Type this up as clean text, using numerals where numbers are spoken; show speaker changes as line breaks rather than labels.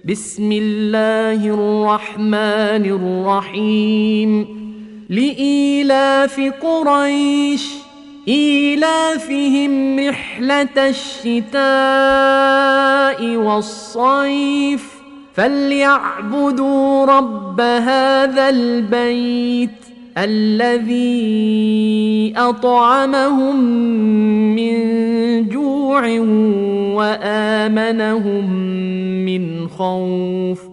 بسم الله الرحمن الرحيم لإيلاف قريش إيلافهم رحلة الشتاء والصيف فليعبدوا رب هذا البيت الذي أطعمهم من جوع وآمنهم من خوف